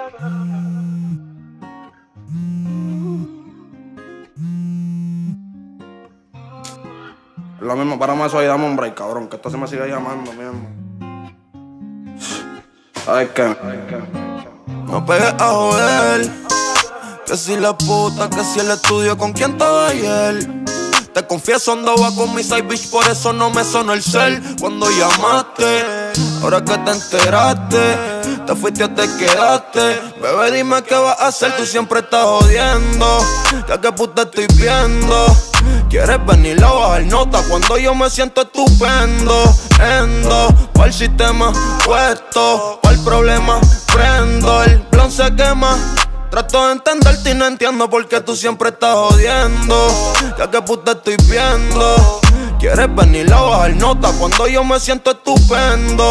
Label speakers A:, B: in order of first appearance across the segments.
A: Lo mismo, párame eso ahí, dame un break, cabrón, que esto se me sigue llamando mismo. ¿Sabes qué?
B: No pegues a joder, que si la puta, que si el estudio, ¿con quién estaba ayer? Te confieso, andaba con mi side bitch, por eso no me sonó el cel cuando llamaste. Ahora que te enteraste, te fuiste o te quedaste. Bebé, dime qué vas a hacer, tú siempre estás jodiendo. Ya que puta estoy viendo, quieres venir a bajar nota cuando yo me siento estupendo. Pa'l sistema puesto, pa'l problema prendo. El blon se quema. Trato de entenderte y no entiendo por qué tú siempre estás jodiendo. Ya que puta estoy viendo, quieres venir a bajar nota cuando yo me siento estupendo.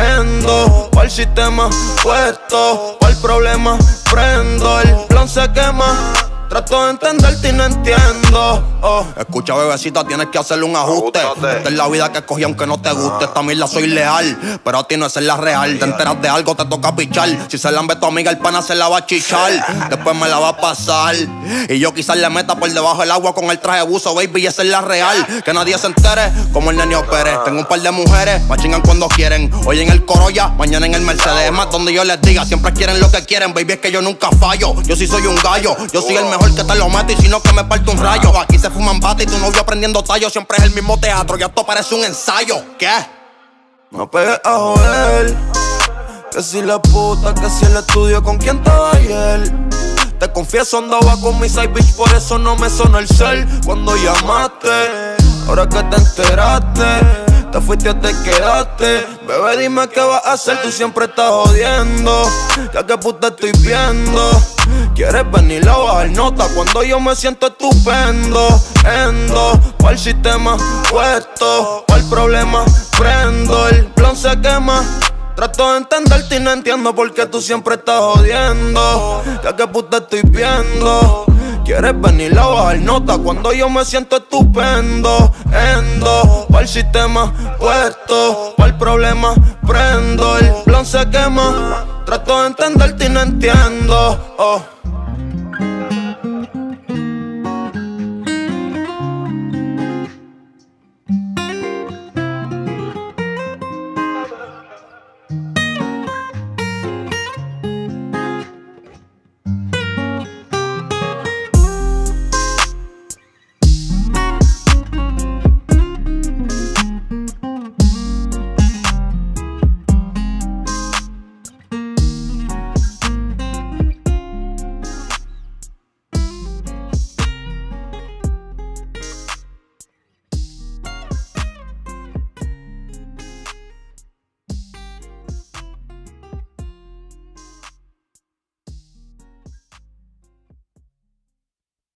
B: Pa'l sistema puesto, pa'l problema prendo. El blon se quema. Trato de entenderte y no entiendo. Escucha, bebecita, tienes que hacerle un ajuste. Esta es la vida que escogí aunque no te guste. Esta mierda soy leal, pero a ti no es la real. Te enteras de algo, te toca pichar. Si se la lambe tu amiga, el pana se la va a chichar. Después me la va a pasar y yo quizás le meta por debajo del agua con el traje de buzo, baby, y esa es la real. Que nadie se entere como el Nenio Pérez. Tengo un par de mujeres, me chingan cuando quieren. Hoy en el Corolla, mañana en el Mercedes. Es más, donde yo les diga, siempre quieren lo que quieren, baby, es que yo nunca fallo. Yo sí soy un gallo, yo soy el mejor que te lo mato y si no que me parte un rayo. Aquí se fuman bate y tu novio aprendiendo tallo. Siempre es el mismo teatro y esto parece un ensayo. ¿Qué? No pegues a joder, que si la puta, que si el estudio, ¿con quién estaba ayer? Te confieso, andaba con mi side bitch, por eso no me sonó el cel cuando llamaste. Ahora que te enteraste, te fuiste o te quedaste. Bebé, dime qué vas a hacer, tú siempre estás jodiendo. Ya que puta estoy viendo, quieres venir a bajar nota cuando yo me siento estupendo. Pa'l sistema puesto, pa'l problema prendo. El blon se quema. Trato de entenderte y no entiendo por qué tú siempre estás jodiendo. Ya que puta estoy viendo, quieres venir a bajar nota cuando yo me siento estupendo. Pa'l sistema puesto, pa'l problema prendo. El blon se quema. Trato de entenderte y no entiendo.